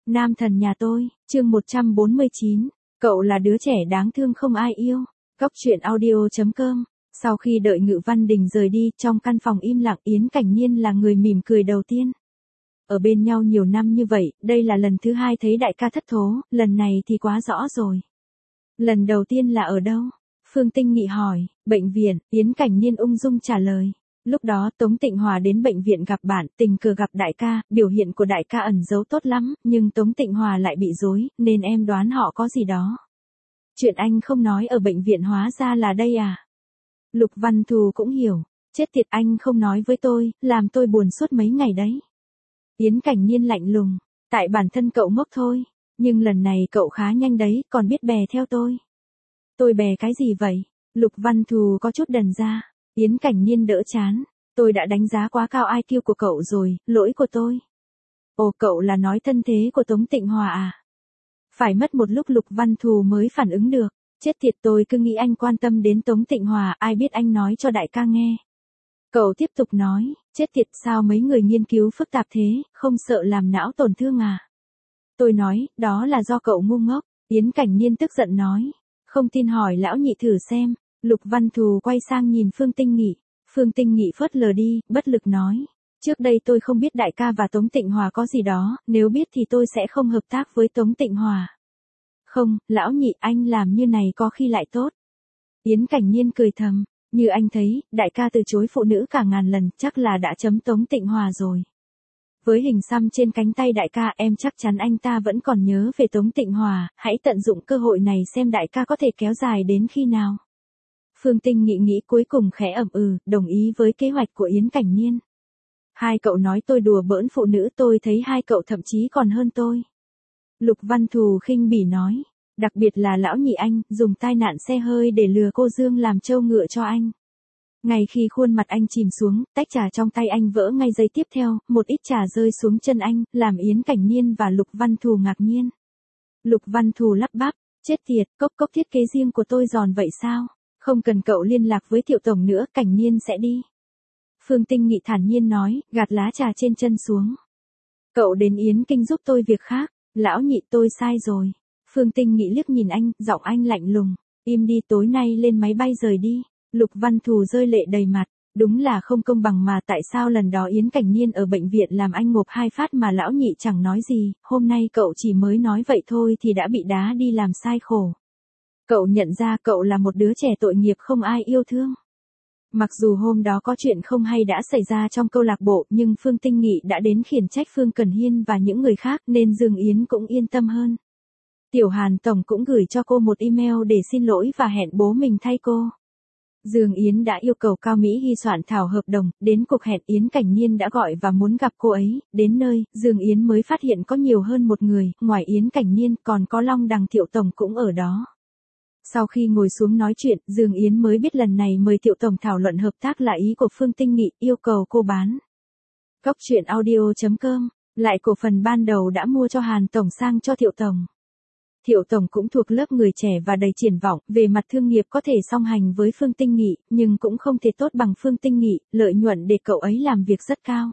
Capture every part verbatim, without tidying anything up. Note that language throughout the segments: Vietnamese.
Nam thần nhà tôi, chương một trăm bốn mươi chín, cậu là đứa trẻ đáng thương không ai yêu. Góc truyện audio chấm com. Sau khi đợi Ngự Văn Đình rời đi, trong căn phòng im lặng, Yến Cảnh Nhiên là người mỉm cười đầu tiên. Ở bên nhau nhiều năm như vậy, đây là lần thứ hai thấy đại ca thất thố, lần này thì quá rõ rồi. Lần đầu tiên là ở đâu? Phương Tinh Nghị hỏi. Bệnh viện, Yến Cảnh Nhiên ung dung trả lời. Lúc đó Tống Tịnh Hòa đến bệnh viện gặp bạn, tình cờ gặp đại ca, biểu hiện của đại ca ẩn giấu tốt lắm, nhưng Tống Tịnh Hòa lại bị dối, nên em đoán họ có gì đó. Chuyện anh không nói ở bệnh viện hóa ra là đây à? Lục Văn Thù cũng hiểu. Chết tiệt, anh không nói với tôi, làm tôi buồn suốt mấy ngày đấy. Yến Cảnh Nhiên lạnh lùng. Tại bản thân cậu ngốc thôi, nhưng lần này cậu khá nhanh đấy, còn biết bè theo tôi. Tôi bè cái gì vậy? Lục Văn Thù có chút đần ra. Yến Cảnh Nhiên đỡ chán. Tôi đã đánh giá quá cao i kiu của cậu rồi, lỗi của tôi. Ồ, cậu là nói thân thế của Tống Tịnh Hòa à? Phải mất một lúc Lục Văn Thù mới phản ứng được. Chết tiệt, tôi cứ nghĩ anh quan tâm đến Tống Tịnh Hòa, ai biết anh nói cho đại ca nghe. Cậu tiếp tục nói, chết tiệt, sao mấy người nghiên cứu phức tạp thế, không sợ làm não tổn thương à? Tôi nói, đó là do cậu ngu ngốc. Yến Cảnh Nhiên tức giận nói. Không tin hỏi lão nhị thử xem. Lục Văn Thù quay sang nhìn Phương Tinh Nghị. Phương Tinh Nghị phớt lờ đi, bất lực nói. Trước đây tôi không biết đại ca và Tống Tịnh Hòa có gì đó, nếu biết thì tôi sẽ không hợp tác với Tống Tịnh Hòa. Không, lão nhị, anh làm như này có khi lại tốt. Yến Cảnh Nhiên cười thầm. Như anh thấy, đại ca từ chối phụ nữ cả ngàn lần, chắc là đã chấm Tống Tịnh Hòa rồi. Với hình xăm trên cánh tay đại ca, em chắc chắn anh ta vẫn còn nhớ về Tống Tịnh Hòa, hãy tận dụng cơ hội này xem đại ca có thể kéo dài đến khi nào. Phương Tinh Nghị nghĩ cuối cùng khẽ ậm ừ, đồng ý với kế hoạch của Yến Cảnh Nhiên. Hai cậu nói tôi đùa bỡn phụ nữ, tôi thấy hai cậu thậm chí còn hơn tôi. Lục Văn Thù khinh bỉ nói. Đặc biệt là lão nhị anh, dùng tai nạn xe hơi để lừa cô Dương làm trâu ngựa cho anh. Ngay khi khuôn mặt anh chìm xuống, tách trà trong tay anh vỡ ngay giây tiếp theo, một ít trà rơi xuống chân anh, làm Yến Cảnh Nhiên và Lục Văn Thù ngạc nhiên. Lục Văn Thù lắp bắp, chết tiệt, cốc cốc thiết kế riêng của tôi giòn vậy sao? Không cần cậu liên lạc với Thiệu Tổng nữa, Cảnh Nhiên sẽ đi. Phương Tinh Nghị thản nhiên nói, gạt lá trà trên chân xuống. Cậu đến Yến Kinh giúp tôi việc khác, lão nhị tôi sai rồi. Phương Tinh Nghị liếc nhìn anh, giọng anh lạnh lùng. Im đi, tối nay lên máy bay rời đi. Lục Văn Thù rơi lệ đầy mặt. Đúng là không công bằng mà tại sao lần đó Yến Cảnh Nhiên ở bệnh viện làm anh ngộp hai phát mà lão nhị chẳng nói gì, hôm nay cậu chỉ mới nói vậy thôi thì đã bị đá đi làm sai khổ. Cậu nhận ra cậu là một đứa trẻ tội nghiệp không ai yêu thương. Mặc dù hôm đó có chuyện không hay đã xảy ra trong câu lạc bộ nhưng Phương Tinh Nghị đã đến khiển trách Phương Cần Hiên và những người khác nên Dương Yến cũng yên tâm hơn. Tiểu Hàn Tổng cũng gửi cho cô một email để xin lỗi và hẹn bố mình thay cô. Dương Yến đã yêu cầu Cao Mỹ Hy soạn thảo hợp đồng, đến cuộc hẹn Yến Cảnh Nhiên đã gọi và muốn gặp cô ấy, đến nơi, Dương Yến mới phát hiện có nhiều hơn một người, ngoài Yến Cảnh Nhiên còn có Long Đằng Thiệu Tổng cũng ở đó. Sau khi ngồi xuống nói chuyện, Dương Yến mới biết lần này mời Thiệu Tổng thảo luận hợp tác là ý của Phương Tinh Nghị, yêu cầu cô bán. Góc truyện audio chấm com, lại cổ phần ban đầu đã mua cho Hàn Tổng sang cho Thiệu Tổng. Thiệu Tổng cũng thuộc lớp người trẻ và đầy triển vọng, về mặt thương nghiệp có thể song hành với Phương Tinh Nghị, nhưng cũng không thể tốt bằng Phương Tinh Nghị, lợi nhuận để cậu ấy làm việc rất cao.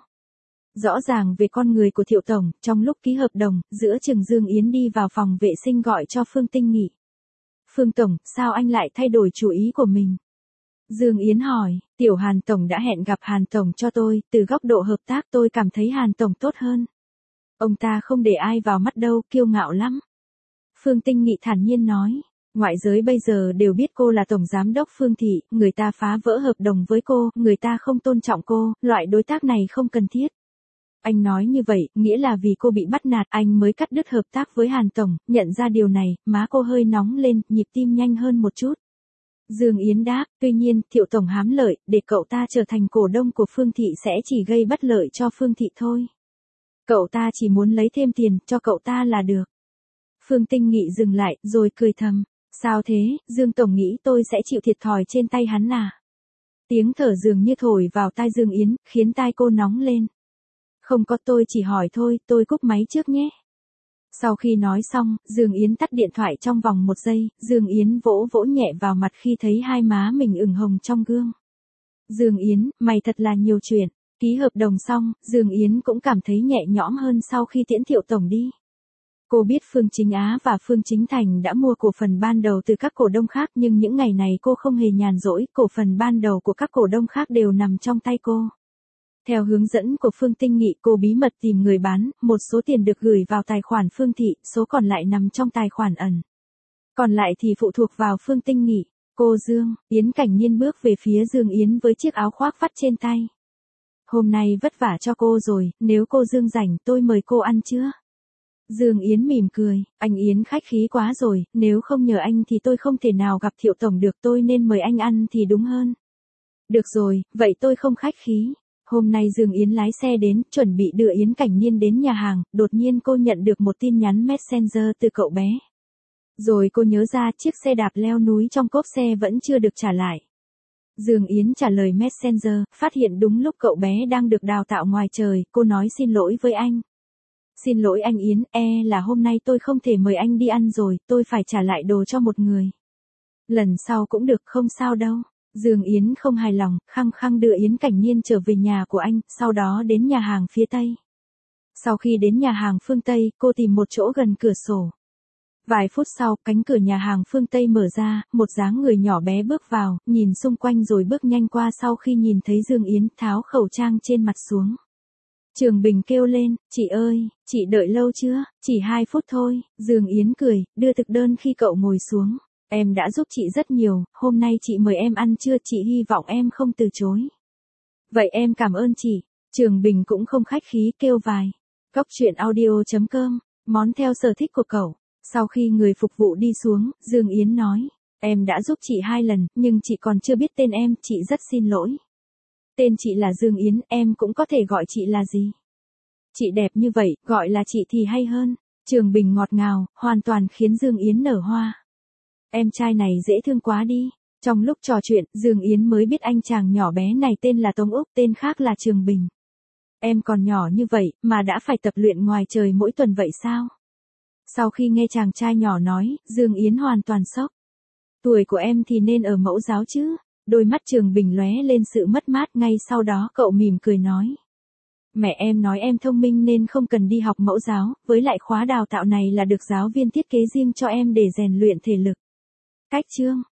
Rõ ràng về con người của Thiệu Tổng, trong lúc ký hợp đồng, giữa chừng Dương Yến đi vào phòng vệ sinh gọi cho Phương Tinh Nghị. Phương Tổng, sao anh lại thay đổi chủ ý của mình? Dương Yến hỏi, Tiểu Hàn Tổng đã hẹn gặp Hàn Tổng cho tôi, từ góc độ hợp tác tôi cảm thấy Hàn Tổng tốt hơn. Ông ta không để ai vào mắt đâu, kiêu ngạo lắm. Phương Tinh Nghị thản nhiên nói, ngoại giới bây giờ đều biết cô là Tổng Giám đốc Phương Thị, người ta phá vỡ hợp đồng với cô, người ta không tôn trọng cô, loại đối tác này không cần thiết. Anh nói như vậy, nghĩa là vì cô bị bắt nạt anh mới cắt đứt hợp tác với Hàn Tổng, nhận ra điều này, má cô hơi nóng lên, nhịp tim nhanh hơn một chút. Dương Yến đáp, tuy nhiên, Thiệu Tổng hám lợi, để cậu ta trở thành cổ đông của Phương Thị sẽ chỉ gây bất lợi cho Phương Thị thôi. Cậu ta chỉ muốn lấy thêm tiền, cho cậu ta là được. Phương Tinh Nghị dừng lại, rồi cười thầm. Sao thế, Dương Tổng nghĩ tôi sẽ chịu thiệt thòi trên tay hắn à? Tiếng thở dường như thổi vào tai Dương Yến, khiến tai cô nóng lên. Không có, tôi chỉ hỏi thôi, tôi cúp máy trước nhé. Sau khi nói xong, Dương Yến tắt điện thoại trong vòng một giây, Dương Yến vỗ vỗ nhẹ vào mặt khi thấy hai má mình ửng hồng trong gương. Dương Yến, mày thật là nhiều chuyện. Ký hợp đồng xong, Dương Yến cũng cảm thấy nhẹ nhõm hơn sau khi tiễn Thiệu Tổng đi. Cô biết Phương Chính Á và Phương Chính Thành đã mua cổ phần ban đầu từ các cổ đông khác nhưng những ngày này cô không hề nhàn rỗi, cổ phần ban đầu của các cổ đông khác đều nằm trong tay cô. Theo hướng dẫn của Phương Tinh Nghị, cô bí mật tìm người bán, một số tiền được gửi vào tài khoản Phương Thị, số còn lại nằm trong tài khoản ẩn. Còn lại thì phụ thuộc vào Phương Tinh Nghị. Cô Dương, Yến Cảnh Nhiên bước về phía Dương Yến với chiếc áo khoác vắt trên tay. Hôm nay vất vả cho cô rồi, nếu cô Dương rảnh tôi mời cô ăn chưa? Dương Yến mỉm cười, anh Yến khách khí quá rồi, nếu không nhờ anh thì tôi không thể nào gặp Thiệu Tổng được, tôi nên mời anh ăn thì đúng hơn. Được rồi, vậy tôi không khách khí. Hôm nay Dương Yến lái xe đến, chuẩn bị đưa Yến Cảnh Nhiên đến nhà hàng, đột nhiên cô nhận được một tin nhắn Messenger từ cậu bé. Rồi cô nhớ ra chiếc xe đạp leo núi trong cốp xe vẫn chưa được trả lại. Dương Yến trả lời Messenger, phát hiện đúng lúc cậu bé đang được đào tạo ngoài trời, cô nói xin lỗi với anh. Xin lỗi anh Yến, e là hôm nay tôi không thể mời anh đi ăn rồi, tôi phải trả lại đồ cho một người. Lần sau cũng được, không sao đâu. Dương Yến không hài lòng, khăng khăng đưa Yến Cảnh Nhiên trở về nhà của anh, sau đó đến nhà hàng phía Tây. Sau khi đến nhà hàng phương Tây, cô tìm một chỗ gần cửa sổ. Vài phút sau, cánh cửa nhà hàng phương Tây mở ra, một dáng người nhỏ bé bước vào, nhìn xung quanh rồi bước nhanh qua sau khi nhìn thấy Dương Yến, tháo khẩu trang trên mặt xuống. Trường Bình kêu lên, chị ơi, chị đợi lâu chưa, chỉ hai phút thôi, Dương Yến cười, đưa thực đơn khi cậu ngồi xuống. Em đã giúp chị rất nhiều, hôm nay chị mời em ăn trưa, chị hy vọng em không từ chối. Vậy em cảm ơn chị. Trường Bình cũng không khách khí kêu vài. Cóc truyện audio chấm com, món theo sở thích của cậu. Sau khi người phục vụ đi xuống, Dương Yến nói, em đã giúp chị hai lần, nhưng chị còn chưa biết tên em, chị rất xin lỗi. Tên chị là Dương Yến, em cũng có thể gọi chị là gì? Chị đẹp như vậy, gọi là chị thì hay hơn. Trường Bình ngọt ngào, hoàn toàn khiến Dương Yến nở hoa. Em trai này dễ thương quá đi. Trong lúc trò chuyện, Dương Yến mới biết anh chàng nhỏ bé này tên là Tống Úc, tên khác là Trường Bình. Em còn nhỏ như vậy, mà đã phải tập luyện ngoài trời mỗi tuần vậy sao? Sau khi nghe chàng trai nhỏ nói, Dương Yến hoàn toàn sốc. Tuổi của em thì nên ở mẫu giáo chứ? Đôi mắt Trường Bình lóe lên sự mất mát, ngay sau đó cậu mỉm cười nói. Mẹ em nói em thông minh nên không cần đi học mẫu giáo, với lại khóa đào tạo này là được giáo viên thiết kế riêng cho em để rèn luyện thể lực. Cách chương